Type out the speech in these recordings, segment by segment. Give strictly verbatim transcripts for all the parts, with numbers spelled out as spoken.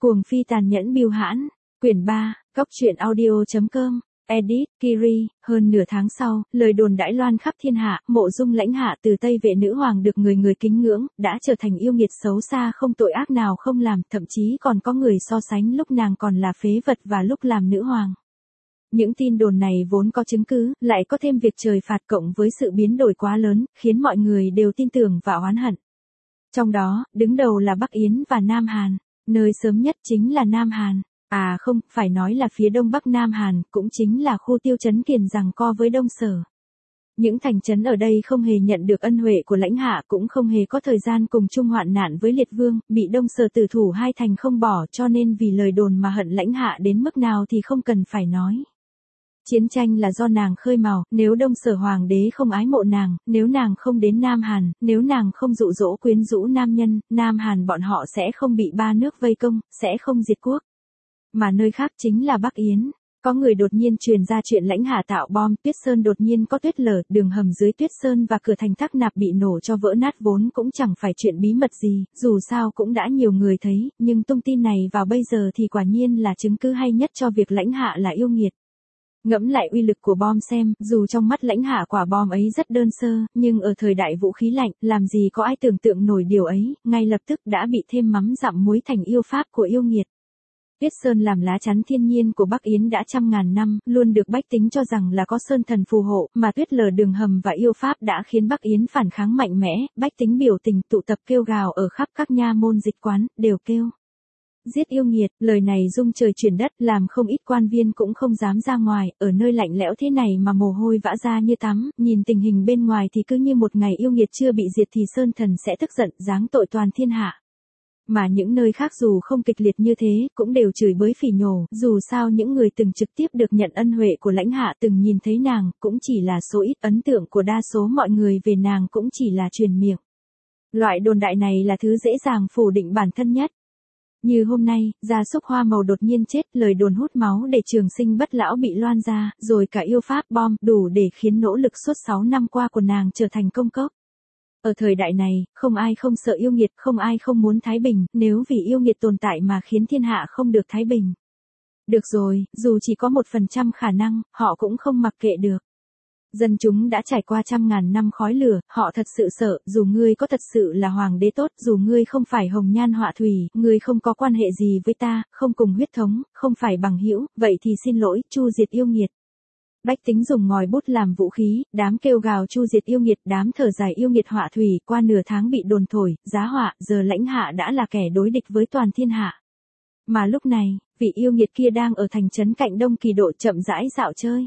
Cuồng phi tàn nhẫn bưu hãn, quyển ba, Cốc truyện audio.com, edit, Kiri. Hơn nửa tháng sau, lời đồn đãi loan khắp thiên hạ, Mộ Dung Lãnh Hạ từ Tây Vệ nữ hoàng được người người kính ngưỡng, đã trở thành yêu nghiệt xấu xa không tội ác nào không làm, thậm chí còn có người so sánh lúc nàng còn là phế vật và lúc làm nữ hoàng. Những tin đồn này vốn có chứng cứ, lại có thêm việc trời phạt cộng với sự biến đổi quá lớn, khiến mọi người đều tin tưởng và oán hận. Trong đó, đứng đầu là Bắc Yến và Nam Hàn, nơi sớm nhất chính là Nam Hàn. À không, phải nói là phía đông bắc Nam Hàn, cũng chính là khu Tiêu Trấn Kiền giằng co với Đông Sở. Những thành trấn ở đây không hề nhận được ân huệ của Lãnh Hạ, cũng không hề có thời gian cùng chung hoạn nạn với Liệt Vương, bị Đông Sở tử thủ hai thành không bỏ, cho nên vì lời đồn mà hận Lãnh Hạ đến mức nào thì không cần phải nói. Chiến tranh là do nàng khơi mào, nếu Đông Sở hoàng đế không ái mộ nàng, nếu nàng không đến Nam Hàn, nếu nàng không dụ dỗ quyến rũ nam nhân, Nam Hàn bọn họ sẽ không bị ba nước vây công, sẽ không diệt quốc. Mà nơi khác chính là Bắc Yến. Có người đột nhiên truyền ra chuyện Lãnh Hạ tạo bom, Tuyết Sơn đột nhiên có tuyết lở, đường hầm dưới Tuyết Sơn và cửa thành Thác Nạp bị nổ cho vỡ nát vốn cũng chẳng phải chuyện bí mật gì, dù sao cũng đã nhiều người thấy, nhưng tung tin này vào bây giờ thì quả nhiên là chứng cứ hay nhất cho việc Lãnh Hạ là yêu nghiệt. Ngẫm lại uy lực của bom xem, dù trong mắt Lãnh Hạ quả bom ấy rất đơn sơ, nhưng ở thời đại vũ khí lạnh, làm gì có ai tưởng tượng nổi điều ấy, ngay lập tức đã bị thêm mắm dặm muối thành yêu pháp của yêu nghiệt. Tuyết Sơn làm lá chắn thiên nhiên của Bắc Yến đã trăm ngàn năm, luôn được bách tính cho rằng là có sơn thần phù hộ, mà tuyết lở đường hầm và yêu pháp đã khiến Bắc Yến phản kháng mạnh mẽ, bách tính biểu tình tụ tập kêu gào ở khắp các nha môn dịch quán, đều kêu giết yêu nghiệt. Lời này rung trời chuyển đất, làm không ít quan viên cũng không dám ra ngoài, ở nơi lạnh lẽo thế này mà mồ hôi vã ra như tắm, nhìn tình hình bên ngoài thì cứ như một ngày yêu nghiệt chưa bị diệt thì sơn thần sẽ tức giận giáng tội toàn thiên hạ. Mà những nơi khác dù không kịch liệt như thế, cũng đều chửi bới phỉ nhổ, dù sao những người từng trực tiếp được nhận ân huệ của Lãnh Hạ từng nhìn thấy nàng, cũng chỉ là số ít, ấn tượng của đa số mọi người về nàng cũng chỉ là truyền miệng. Loại đồn đại này là thứ dễ dàng phủ định bản thân nhất. Như hôm nay, gia súc Hoa Màu đột nhiên chết, lời đồn hút máu để trường sinh bất lão bị loan ra, rồi cả yêu pháp bom, đủ để khiến nỗ lực suốt sáu năm qua của nàng trở thành công cốc. Ở thời đại này, không ai không sợ yêu nghiệt, không ai không muốn thái bình, nếu vì yêu nghiệt tồn tại mà khiến thiên hạ không được thái bình. Được rồi, dù chỉ có một phần trăm khả năng, họ cũng không mặc kệ được. Dân chúng đã trải qua trăm ngàn năm khói lửa, họ thật sự sợ, dù ngươi có thật sự là hoàng đế tốt, dù ngươi không phải hồng nhan họa thủy, ngươi không có quan hệ gì với ta, không cùng huyết thống, không phải bằng hữu, vậy thì xin lỗi, chu diệt yêu nghiệt. Bách tính dùng ngòi bút làm vũ khí, đám kêu gào chu diệt yêu nghiệt, đám thở dài yêu nghiệt họa thủy, qua nửa tháng bị đồn thổi, giá họa, giờ Lãnh Hạ đã là kẻ đối địch với toàn thiên hạ. Mà lúc này, vị yêu nghiệt kia đang ở thành trấn cạnh Đông Kỳ Độ chậm rãi dạo chơi.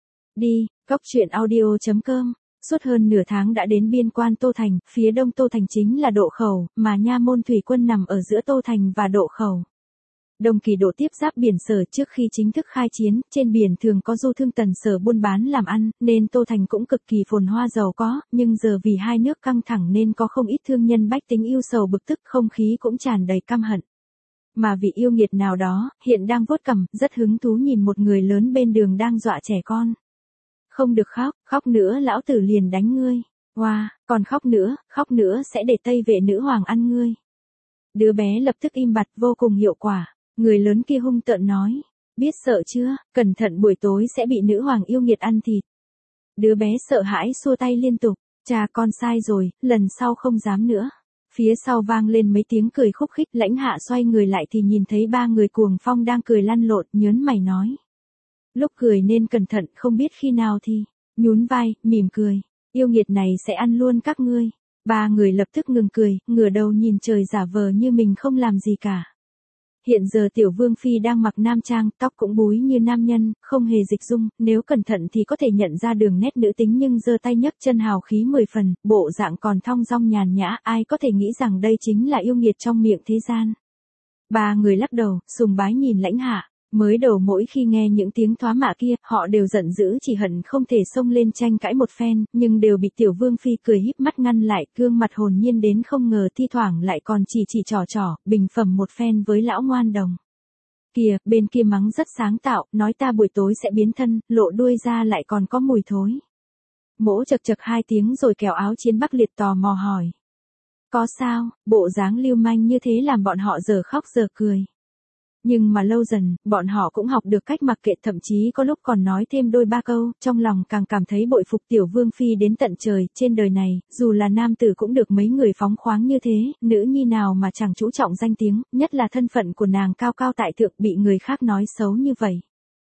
Đi, Cốc truyện audio.com. Suốt hơn nửa tháng đã đến biên quan Tô Thành, phía đông Tô Thành chính là Độ Khẩu, mà nha môn thủy quân nằm ở giữa Tô Thành và Độ Khẩu. Đông Kỳ Độ tiếp giáp biển Sở, trước khi chính thức khai chiến, trên biển thường có du thương Tần Sở buôn bán làm ăn, nên Tô Thành cũng cực kỳ phồn hoa giàu có, nhưng giờ vì hai nước căng thẳng nên có không ít thương nhân bách tính yêu sầu bực tức, không khí cũng tràn đầy căm hận. Mà vị yêu nghiệt nào đó, hiện đang vuốt cằm, rất hứng thú nhìn một người lớn bên đường đang dọa trẻ con. Không được khóc, khóc nữa lão tử liền đánh ngươi. Wow, còn khóc nữa, khóc nữa sẽ để Tây Vệ nữ hoàng ăn ngươi. Đứa bé lập tức im bặt, vô cùng hiệu quả. Người lớn kia hung tợn nói, biết sợ chưa, cẩn thận buổi tối sẽ bị nữ hoàng yêu nghiệt ăn thịt. Đứa bé sợ hãi xua tay liên tục, cha con sai rồi, lần sau không dám nữa. Phía sau vang lên mấy tiếng cười khúc khích, Lãnh Hạ xoay người lại thì nhìn thấy ba người cuồng phong đang cười lăn lộn, nhớn mày nói. Lúc cười nên cẩn thận, không biết khi nào thì, nhún vai, mỉm cười, yêu nghiệt này sẽ ăn luôn các ngươi. Ba người lập tức ngừng cười, ngửa đầu nhìn trời giả vờ như mình không làm gì cả. Hiện giờ tiểu vương phi đang mặc nam trang, tóc cũng búi như nam nhân, không hề dịch dung, nếu cẩn thận thì có thể nhận ra đường nét nữ tính, nhưng giơ tay nhấc chân hào khí mười phần, bộ dạng còn thong dong nhàn nhã, ai có thể nghĩ rằng đây chính là yêu nghiệt trong miệng thế gian. Ba người lắc đầu, sùng bái nhìn Lãnh Hạ. Mới đầu mỗi khi nghe những tiếng thoá mạ kia, họ đều giận dữ chỉ hận không thể xông lên tranh cãi một phen, nhưng đều bị tiểu vương phi cười híp mắt ngăn lại, gương mặt hồn nhiên đến không ngờ, thi thoảng lại còn chỉ chỉ trò trò, bình phẩm một phen với lão ngoan đồng. Kìa, bên kia mắng rất sáng tạo, nói ta buổi tối sẽ biến thân, lộ đuôi ra lại còn có mùi thối. Mỗ chật chật hai tiếng rồi kéo áo chiến Bắc Liệt tò mò hỏi. Có sao, bộ dáng lưu manh như thế làm bọn họ giờ khóc giờ cười. Nhưng mà lâu dần, bọn họ cũng học được cách mặc kệ, thậm chí có lúc còn nói thêm đôi ba câu, trong lòng càng cảm thấy bội phục tiểu vương phi đến tận trời. Trên đời này, dù là nam tử cũng được mấy người phóng khoáng như thế, nữ nhi nào mà chẳng chú trọng danh tiếng, nhất là thân phận của nàng cao cao tại thượng bị người khác nói xấu như vậy.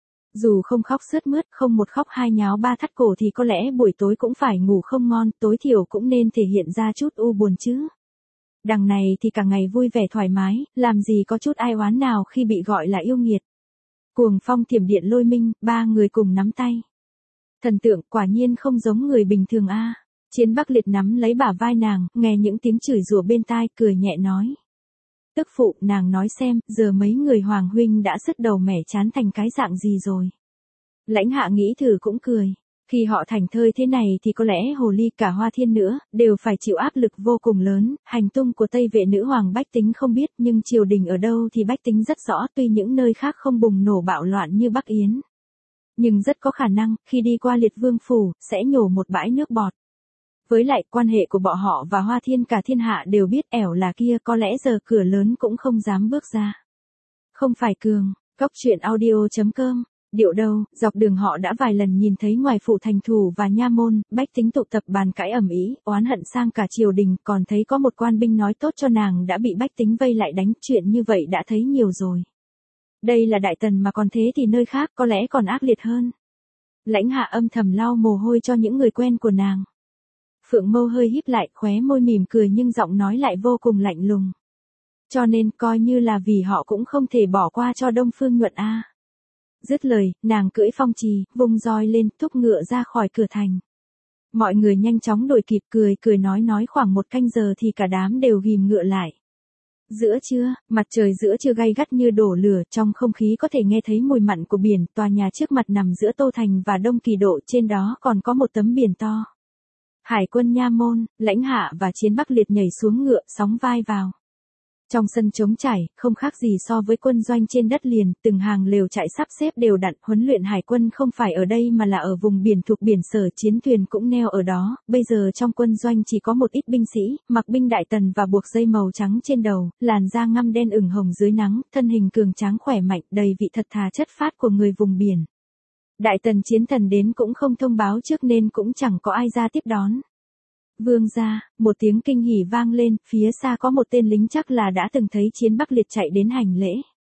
Dù không khóc sướt mướt, không một khóc hai nháo ba thắt cổ thì có lẽ buổi tối cũng phải ngủ không ngon, tối thiểu cũng nên thể hiện ra chút u buồn chứ. Đằng này thì cả ngày vui vẻ thoải mái, làm gì có chút ai oán nào khi bị gọi là yêu nghiệt. Cuồng phong thiểm điện lôi minh, ba người cùng nắm tay. Thần tượng quả nhiên không giống người bình thường a. Chiến Bắc Liệt nắm lấy bả vai nàng, nghe những tiếng chửi rủa bên tai, cười nhẹ nói. Tức phụ, nàng nói xem, giờ mấy người Hoàng huynh đã sứt đầu mẻ chán thành cái dạng gì rồi. Lãnh Hạ nghĩ thử cũng cười. Khi họ thành thơi thế này thì có lẽ hồ ly cả Hoa Thiên nữa, đều phải chịu áp lực vô cùng lớn. Hành tung của Tây Vệ nữ hoàng bách tính không biết, nhưng triều đình ở đâu thì bách tính rất rõ, tuy những nơi khác không bùng nổ bạo loạn như Bắc Yến. Nhưng rất có khả năng, khi đi qua Liệt Vương phủ, sẽ nhổ một bãi nước bọt. Với lại, quan hệ của bọn họ và Hoa Thiên cả thiên hạ đều biết, ẻo là kia có lẽ giờ cửa lớn cũng không dám bước ra. Không phải cường, Cốc truyện audio chấm com. Điệu đâu, dọc đường họ đã vài lần nhìn thấy ngoài phủ thành thủ và nha môn, bách tính tụ tập bàn cãi ầm ĩ, oán hận sang cả triều đình, còn thấy có một quan binh nói tốt cho nàng đã bị bách tính vây lại đánh, chuyện như vậy đã thấy nhiều rồi. Đây là Đại Tần mà còn thế thì nơi khác có lẽ còn ác liệt hơn. Lãnh Hạ âm thầm lau mồ hôi cho những người quen của nàng. Phượng Mâu hơi híp lại, khóe môi mỉm cười nhưng giọng nói lại vô cùng lạnh lùng. Cho nên coi như là vì họ cũng không thể bỏ qua cho Đông Phương Nhuận a. Dứt lời, nàng cưỡi phong trì, vung roi lên, thúc ngựa ra khỏi cửa thành. Mọi người nhanh chóng đuổi kịp, cười cười nói nói khoảng một canh giờ thì cả đám đều ghim ngựa lại. Giữa trưa, mặt trời giữa trưa gay gắt như đổ lửa, trong không khí có thể nghe thấy mùi mặn của biển, tòa nhà trước mặt nằm giữa Tô Thành và Đông Kỳ Độ, trên đó còn có một tấm biển to. Hải quân Nha Môn, Lãnh Hạ và Chiến Bắc Liệt nhảy xuống ngựa, sóng vai vào. Trong sân trống trải, không khác gì so với quân doanh trên đất liền, từng hàng lều trại sắp xếp đều đặn, huấn luyện hải quân không phải ở đây mà là ở vùng biển thuộc biển Sở, chiến thuyền cũng neo ở đó. Bây giờ trong quân doanh chỉ có một ít binh sĩ, mặc binh Đại Tần và buộc dây màu trắng trên đầu, làn da ngăm đen ửng hồng dưới nắng, thân hình cường tráng khỏe mạnh, đầy vị thật thà chất phác của người vùng biển. Đại Tần chiến thần đến cũng không thông báo trước nên cũng chẳng có ai ra tiếp đón. Vương gia, một tiếng kinh hỉ vang lên, phía xa có một tên lính chắc là đã từng thấy Chiến Bắc Liệt chạy đến hành lễ.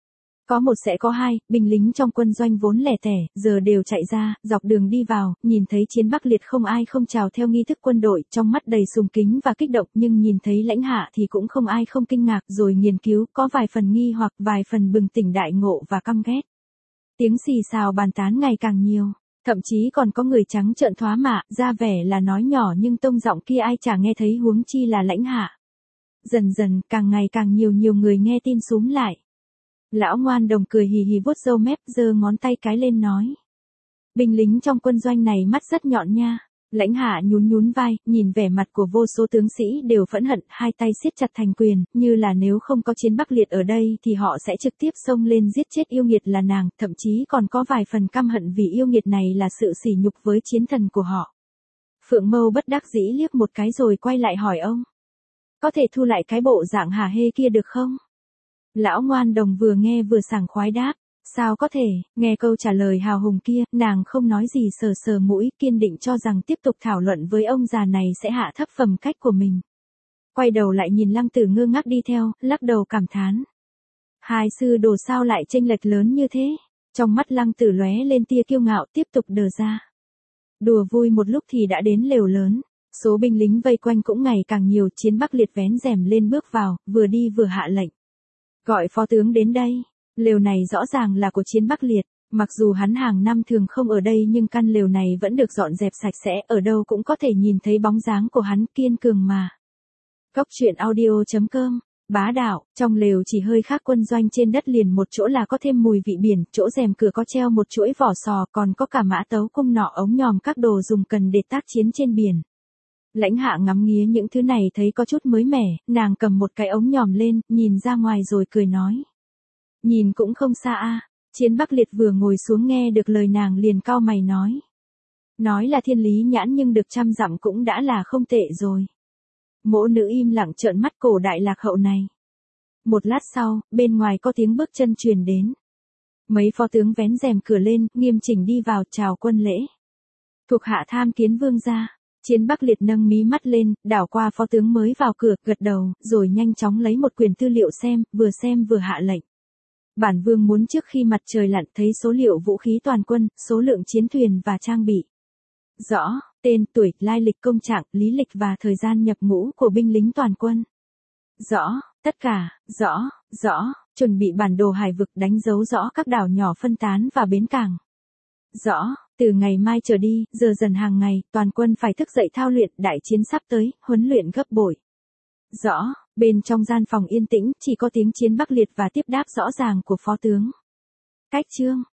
Có một sẽ có hai, binh lính trong quân doanh vốn lẻ tẻ, giờ đều chạy ra, dọc đường đi vào, nhìn thấy Chiến Bắc Liệt không ai không chào theo nghi thức quân đội, trong mắt đầy sùng kính và kích động, nhưng nhìn thấy Lãnh Hạ thì cũng không ai không kinh ngạc, rồi nghiên cứu, có vài phần nghi hoặc vài phần bừng tỉnh đại ngộ và căm ghét. Tiếng xì xào bàn tán ngày càng nhiều. Thậm chí còn có người trắng trợn thoá mạ, ra vẻ là nói nhỏ nhưng tông giọng kia ai chả nghe thấy, huống chi là Lãnh Hạ. Dần dần, càng ngày càng nhiều nhiều người nghe tin xúm lại. Lão Ngoan Đồng cười hì hì vuốt râu mép, giơ ngón tay cái lên nói. Binh lính trong quân doanh này mắt rất nhọn nha. Lãnh Hạ nhún nhún vai, nhìn vẻ mặt của vô số tướng sĩ đều phẫn hận, hai tay siết chặt thành quyền, như là nếu không có Chiến Bắc Liệt ở đây thì họ sẽ trực tiếp xông lên giết chết yêu nghiệt là nàng, thậm chí còn có vài phần căm hận vì yêu nghiệt này là sự sỉ nhục với chiến thần của họ. Phượng Mâu bất đắc dĩ liếc một cái rồi quay lại hỏi ông. Có thể thu lại cái bộ dạng hả hê kia được không? Lão Ngoan Đồng vừa nghe vừa sảng khoái đáp. Sao có thể, nghe câu trả lời hào hùng kia, nàng không nói gì, sờ sờ mũi, kiên định cho rằng tiếp tục thảo luận với ông già này sẽ hạ thấp phẩm cách của mình. Quay đầu lại nhìn Lăng Tử ngơ ngác đi theo, lắc đầu cảm thán. Hai sư đồ sao lại chênh lệch lớn như thế? Trong mắt Lăng Tử lóe lên tia kiêu ngạo, tiếp tục đờ ra. Đùa vui một lúc thì đã đến lều lớn. Số binh lính vây quanh cũng ngày càng nhiều, Chiến Bắc Liệt vén rèm lên bước vào, vừa đi vừa hạ lệnh. Gọi phó tướng đến đây. Lều này rõ ràng là của Chiến Bắc Liệt, mặc dù hắn hàng năm thường không ở đây nhưng căn lều này vẫn được dọn dẹp sạch sẽ, ở đâu cũng có thể nhìn thấy bóng dáng của hắn, kiên cường mà. Cốc truyện audio chấm com, bá đạo, trong lều chỉ hơi khác quân doanh trên đất liền một chỗ là có thêm mùi vị biển, chỗ rèm cửa có treo một chuỗi vỏ sò, còn có cả mã tấu, cung nỏ, ống nhòm, các đồ dùng cần để tác chiến trên biển. Lãnh Hạ ngắm nghía những thứ này thấy có chút mới mẻ, nàng cầm một cái ống nhòm lên, nhìn ra ngoài rồi cười nói. Nhìn cũng không xa a. Chiến Bắc Liệt vừa ngồi xuống nghe được lời nàng liền cau mày nói. Nói là thiên lý nhãn nhưng được trăm dặm cũng đã là không tệ rồi. Mỗ nữ im lặng trợn mắt, cổ đại lạc hậu này. Một lát sau, bên ngoài có tiếng bước chân truyền đến. Mấy phó tướng vén rèm cửa lên, nghiêm chỉnh đi vào chào quân lễ. Thuộc hạ tham kiến vương gia. Chiến Bắc Liệt nâng mí mắt lên, đảo qua phó tướng mới vào cửa, gật đầu, rồi nhanh chóng lấy một quyển tư liệu xem, vừa xem vừa hạ lệnh. Bản vương muốn trước khi mặt trời lặn thấy số liệu vũ khí toàn quân, số lượng chiến thuyền và trang bị. Rõ, tên, tuổi, lai lịch công trạng, lý lịch và thời gian nhập ngũ của binh lính toàn quân. Rõ, tất cả, rõ, rõ, chuẩn bị bản đồ hải vực đánh dấu rõ các đảo nhỏ phân tán và bến cảng. Rõ, từ ngày mai trở đi, giờ dần hàng ngày, toàn quân phải thức dậy thao luyện, đại chiến sắp tới, huấn luyện gấp bội. Rõ, bên trong gian phòng yên tĩnh, chỉ có tiếng Chiến Bắc Liệt và tiếp đáp rõ ràng của phó tướng. Cách chương